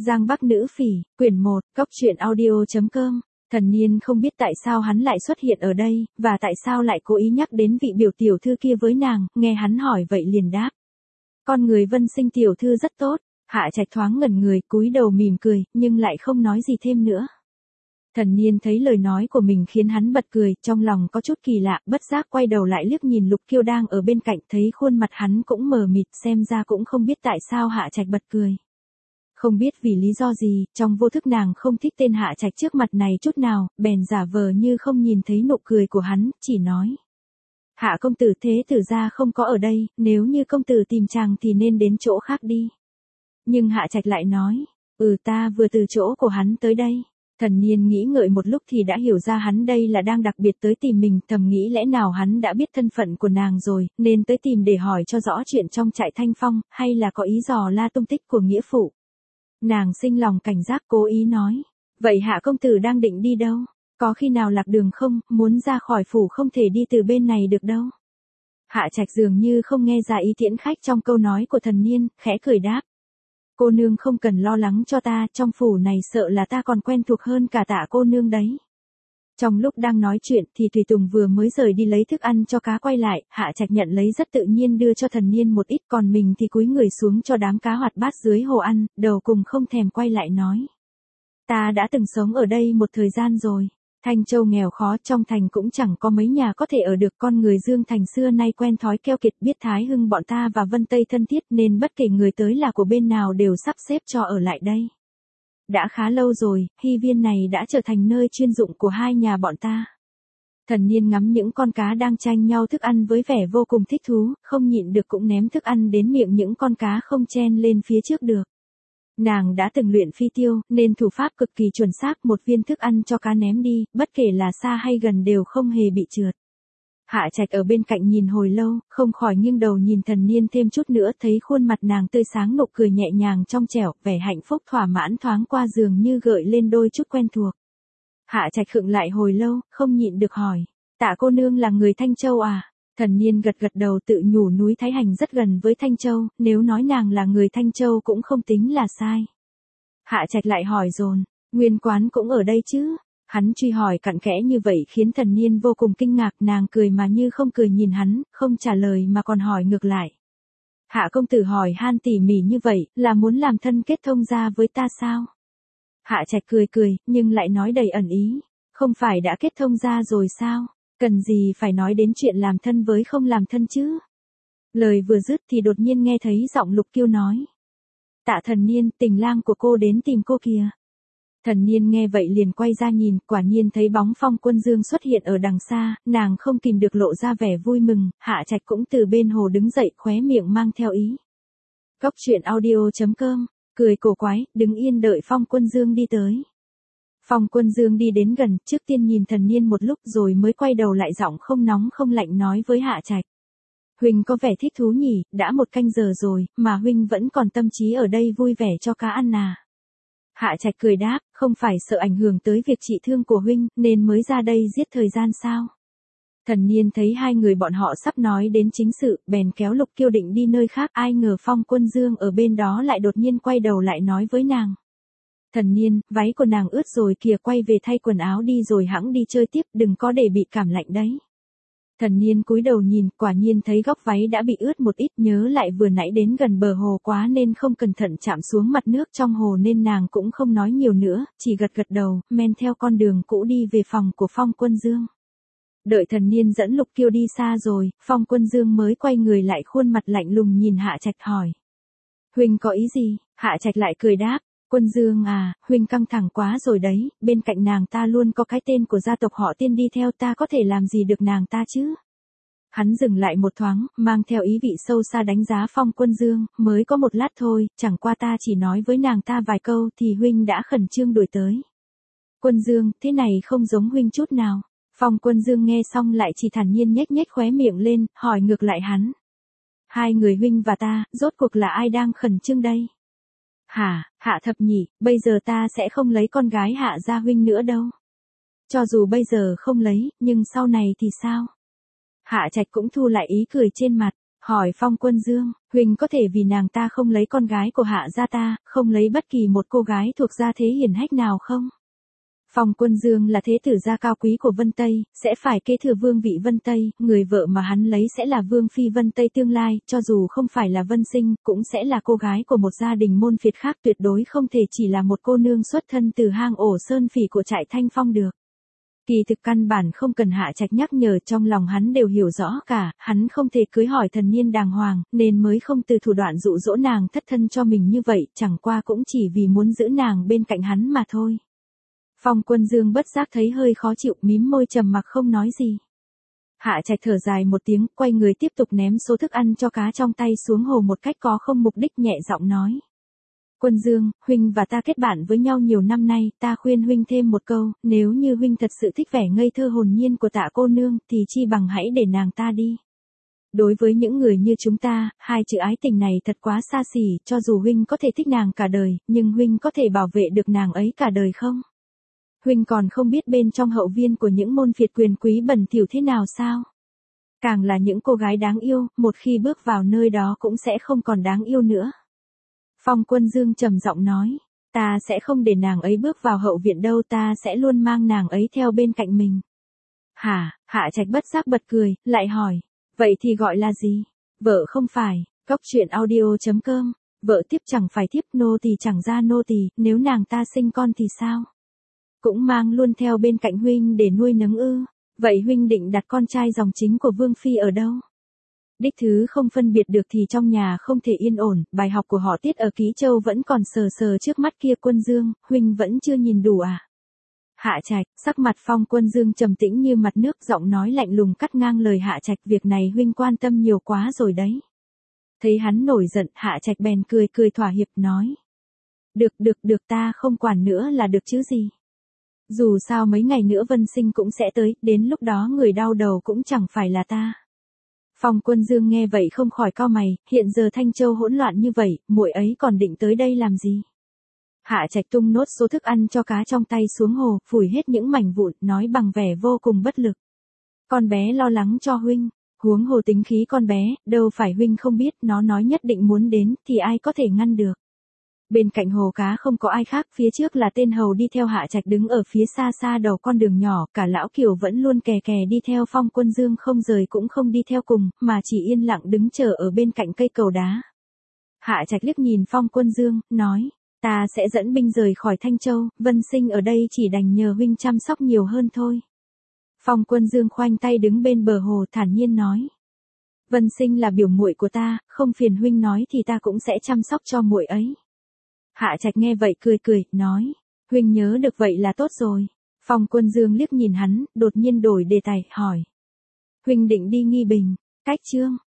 Giang Bắc Nữ Phỉ, quyển 1, Cóc truyện audio.com. Thần Niên không biết tại sao hắn lại xuất hiện ở đây, và tại sao lại cố ý nhắc đến vị biểu tiểu thư kia với nàng, nghe hắn hỏi vậy liền đáp. Con người Vân Sinh tiểu thư rất tốt. Hạ Trạch thoáng ngẩn người, cúi đầu mỉm cười, nhưng lại không nói gì thêm nữa. Thần Niên thấy lời nói của mình khiến hắn bật cười, trong lòng có chút kỳ lạ, bất giác quay đầu lại liếc nhìn Lục Kiêu đang ở bên cạnh, thấy khuôn mặt hắn cũng mờ mịt, xem ra cũng không biết tại sao Hạ Trạch bật cười. Không biết vì lý do gì, trong vô thức nàng không thích tên Hạ Trạch trước mặt này chút nào, bèn giả vờ như không nhìn thấy nụ cười của hắn, chỉ nói. Hạ công tử thế tử gia không có ở đây, nếu như công tử tìm chàng thì nên đến chỗ khác đi. Nhưng Hạ Trạch lại nói, ta vừa từ chỗ của hắn tới đây. Thần Niên nghĩ ngợi một lúc thì đã hiểu ra hắn đây là đang đặc biệt tới tìm mình, thầm nghĩ lẽ nào hắn đã biết thân phận của nàng rồi, nên tới tìm để hỏi cho rõ chuyện trong trại Thanh Phong, hay là có ý dò la tung tích của nghĩa phụ. Nàng sinh lòng cảnh giác cố ý nói, vậy Hạ công tử đang định đi đâu? Có khi nào lạc đường không, muốn ra khỏi phủ không thể đi từ bên này được đâu. Hạ Trạch dường như không nghe ra ý tiễn khách trong câu nói của Thần Niên, khẽ cười đáp. Cô nương không cần lo lắng cho ta, trong phủ này sợ là ta còn quen thuộc hơn cả Tạ cô nương đấy. Trong lúc đang nói chuyện thì Tùy Tùng vừa mới rời đi lấy thức ăn cho cá quay lại, Hạ Trạch nhận lấy rất tự nhiên đưa cho Thần Niên một ít, còn mình thì cúi người xuống cho đám cá hoạt bát dưới hồ ăn, đầu cùng không thèm quay lại nói. Ta đã từng sống ở đây một thời gian rồi. Thanh Châu nghèo khó, trong thành cũng chẳng có mấy nhà có thể ở được, con người Dương Thành xưa nay quen thói keo kiệt, biết Thái Hưng bọn ta và Vân Tây thân thiết nên bất kể người tới là của bên nào đều sắp xếp cho ở lại đây. Đã khá lâu rồi, Hy Viên này đã trở thành nơi chuyên dụng của hai nhà bọn ta. Thần Niên ngắm những con cá đang tranh nhau thức ăn với vẻ vô cùng thích thú, không nhịn được cũng ném thức ăn đến miệng những con cá không chen lên phía trước được. Nàng đã từng luyện phi tiêu, nên thủ pháp cực kỳ chuẩn xác, một viên thức ăn cho cá ném đi, bất kể là xa hay gần đều không hề bị trượt. Hạ Trạch ở bên cạnh nhìn hồi lâu, không khỏi nghiêng đầu nhìn Thần Niên thêm chút nữa, thấy khuôn mặt nàng tươi sáng, nụ cười nhẹ nhàng trong trẻo, vẻ hạnh phúc thỏa mãn thoáng qua dường như gợi lên đôi chút quen thuộc. Hạ Trạch khựng lại hồi lâu, không nhịn được hỏi, Tạ cô nương là người Thanh Châu à? Thần Niên gật gật đầu, tự nhủ núi Thái Hành rất gần với Thanh Châu, nếu nói nàng là người Thanh Châu cũng không tính là sai. Hạ Trạch lại hỏi dồn, nguyên quán cũng ở đây chứ? Hắn truy hỏi cặn kẽ như vậy khiến Thần Niên vô cùng kinh ngạc, nàng cười mà như không cười nhìn hắn, không trả lời mà còn hỏi ngược lại. Hạ công tử hỏi han tỉ mỉ như vậy, là muốn làm thân kết thông gia với ta sao? Hạ Trạch cười cười, nhưng lại nói đầy ẩn ý, không phải đã kết thông gia rồi sao? Cần gì phải nói đến chuyện làm thân với không làm thân chứ? Lời vừa dứt thì đột nhiên nghe thấy giọng Lục Kiêu nói. Tạ Thần Niên, tình lang của cô đến tìm cô kìa. Thần Niên nghe vậy liền quay ra nhìn, quả nhiên thấy bóng Phong Quân Dương xuất hiện ở đằng xa, nàng không kìm được lộ ra vẻ vui mừng, Hạ Trạch cũng từ bên hồ đứng dậy, khóe miệng mang theo ý. Cóc truyện audio.com, cười cổ quái, đứng yên đợi Phong Quân Dương đi tới. Phong Quân Dương đi đến gần, trước tiên nhìn Thần Niên một lúc rồi mới quay đầu lại, giọng không nóng không lạnh nói với Hạ Trạch. Huynh có vẻ thích thú nhỉ, đã 1 canh giờ rồi, mà Huynh vẫn còn tâm trí ở đây vui vẻ cho cá ăn à. Hạ Trạch cười đáp, không phải sợ ảnh hưởng tới việc trị thương của Huynh, nên mới ra đây giết thời gian sao. Thần Niên thấy hai người bọn họ sắp nói đến chính sự, bèn kéo Lục Kiêu định đi nơi khác, ai ngờ Phong Quân Dương ở bên đó lại đột nhiên quay đầu lại nói với nàng. Thần Niên, váy của nàng ướt rồi kìa, quay về thay quần áo đi rồi hẵng đi chơi tiếp, đừng có để bị cảm lạnh đấy. Thần Niên cúi đầu nhìn, quả nhiên thấy góc váy đã bị ướt một ít, nhớ lại vừa nãy đến gần bờ hồ quá nên không cẩn thận chạm xuống mặt nước trong hồ nên nàng cũng không nói nhiều nữa, chỉ gật gật đầu, men theo con đường cũ đi về phòng của Phong Quân Dương. Đợi Thần Niên dẫn Lục Kiêu đi xa rồi, Phong Quân Dương mới quay người lại, khuôn mặt lạnh lùng nhìn Hạ Trạch hỏi. Huynh có ý gì? Hạ Trạch lại cười đáp. Quân Dương à, Huynh căng thẳng quá rồi đấy, bên cạnh nàng ta luôn có cái tên của gia tộc họ Tiên đi theo, ta có thể làm gì được nàng ta chứ? Hắn dừng lại một thoáng, mang theo ý vị sâu xa đánh giá Phong Quân Dương, mới có một lát thôi, chẳng qua ta chỉ nói với nàng ta vài câu thì Huynh đã khẩn trương đuổi tới. Quân Dương, thế này không giống Huynh chút nào. Phong Quân Dương nghe xong lại chỉ thản nhiên nhếch nhếch khóe miệng lên, hỏi ngược lại hắn. Hai người Huynh và ta, rốt cuộc là ai đang khẩn trương đây? Hả, Hạ thập nhỉ, bây giờ ta sẽ không lấy con gái Hạ gia Huynh nữa đâu. Cho dù bây giờ không lấy, nhưng sau này thì sao? Hạ Trạch cũng thu lại ý cười trên mặt. Hỏi Phong Quân Dương, huynh có thể vì nàng ta không lấy con gái của Hạ gia ta, không lấy bất kỳ một cô gái thuộc gia thế hiển hách nào không? Phong Quân Dương là thế tử gia cao quý của Vân Tây, sẽ phải kế thừa vương vị Vân Tây, người vợ mà hắn lấy sẽ là vương phi Vân Tây tương lai, cho dù không phải là Vân Sinh, cũng sẽ là cô gái của một gia đình môn phiệt khác, tuyệt đối không thể chỉ là một cô nương xuất thân từ hang ổ sơn phỉ của trại Thanh Phong được. Kỳ thực căn bản không cần Hạ Trạch nhắc nhở, trong lòng hắn đều hiểu rõ cả, hắn không thể cưới hỏi thần niên đàng hoàng, nên mới không từ thủ đoạn dụ dỗ nàng thất thân cho mình như vậy, chẳng qua cũng chỉ vì muốn giữ nàng bên cạnh hắn mà thôi. Phong Quân Dương bất giác thấy hơi khó chịu, mím môi trầm mặc không nói gì. Hạ Trạch thở dài một tiếng, quay người tiếp tục ném số thức ăn cho cá trong tay xuống hồ một cách có không mục đích, nhẹ giọng nói. Quân Dương, huynh và ta kết bạn với nhau nhiều năm nay, ta khuyên huynh thêm một câu, nếu như huynh thật sự thích vẻ ngây thơ hồn nhiên của Tạ cô nương, thì chi bằng hãy để nàng ta đi. Đối với những người như chúng ta, hai chữ ái tình này thật quá xa xỉ, cho dù huynh có thể thích nàng cả đời, nhưng huynh có thể bảo vệ được nàng ấy cả đời không? Huynh còn không biết bên trong hậu viên của những môn phiệt quyền quý bẩn thỉu thế nào sao? Càng là những cô gái đáng yêu, một khi bước vào nơi đó cũng sẽ không còn đáng yêu nữa. Phong Quân Dương trầm giọng nói, ta sẽ không để nàng ấy bước vào hậu viện đâu, ta sẽ luôn mang nàng ấy theo bên cạnh mình. Hả? Hạ Trạch bất giác bật cười, lại hỏi, vậy thì gọi là gì? Vợ không phải, cóc truyện audio.com, vợ tiếp chẳng phải thiếp, nô tỳ chẳng ra nô tỳ, nếu nàng ta sinh con thì sao? Cũng mang luôn theo bên cạnh huynh để nuôi nấng ư? Vậy huynh định đặt con trai dòng chính của Vương Phi ở đâu? Đích thứ không phân biệt được thì trong nhà không thể yên ổn, bài học của họ Tiết ở Ký Châu vẫn còn sờ sờ trước mắt kia. Quân Dương, huynh vẫn chưa nhìn đủ à? Hạ Trạch, sắc mặt Phong Quân Dương trầm tĩnh như mặt nước, giọng nói lạnh lùng cắt ngang lời Hạ Trạch, việc này huynh quan tâm nhiều quá rồi đấy. Thấy hắn nổi giận, Hạ Trạch bèn cười cười thỏa hiệp nói. Được ta không quản nữa là được chứ gì. Dù sao mấy ngày nữa Vân Sinh cũng sẽ tới, đến lúc đó người đau đầu cũng chẳng phải là ta. Phong Quân Dương nghe vậy không khỏi cau mày, hiện giờ Thanh Châu hỗn loạn như vậy, muội ấy còn định tới đây làm gì? Hạ Trạch tung nốt số thức ăn cho cá trong tay xuống hồ, phủi hết những mảnh vụn, nói bằng vẻ vô cùng bất lực. Con bé lo lắng cho huynh, huống hồ tính khí con bé, đâu phải huynh không biết, nó nói nhất định muốn đến, thì ai có thể ngăn được. Bên cạnh hồ cá không có ai khác, phía trước là tên hầu đi theo Hạ Trạch đứng ở phía xa xa đầu con đường nhỏ, cả lão Kiều vẫn luôn kè kè đi theo Phong Quân Dương, không rời cũng không đi theo cùng, mà chỉ yên lặng đứng chờ ở bên cạnh cây cầu đá. Hạ Trạch liếc nhìn Phong Quân Dương, nói, ta sẽ dẫn binh rời khỏi Thanh Châu, Vân Sinh ở đây chỉ đành nhờ huynh chăm sóc nhiều hơn thôi. Phong Quân Dương khoanh tay đứng bên bờ hồ thản nhiên nói, Vân Sinh là biểu muội của ta, không phiền huynh nói thì ta cũng sẽ chăm sóc cho muội ấy. Hạ Trạch nghe vậy cười, nói, huynh nhớ được vậy là tốt rồi. Phong Quân Dương liếc nhìn hắn, đột nhiên đổi đề tài, hỏi. Huynh định đi Nghi Bình, cách chương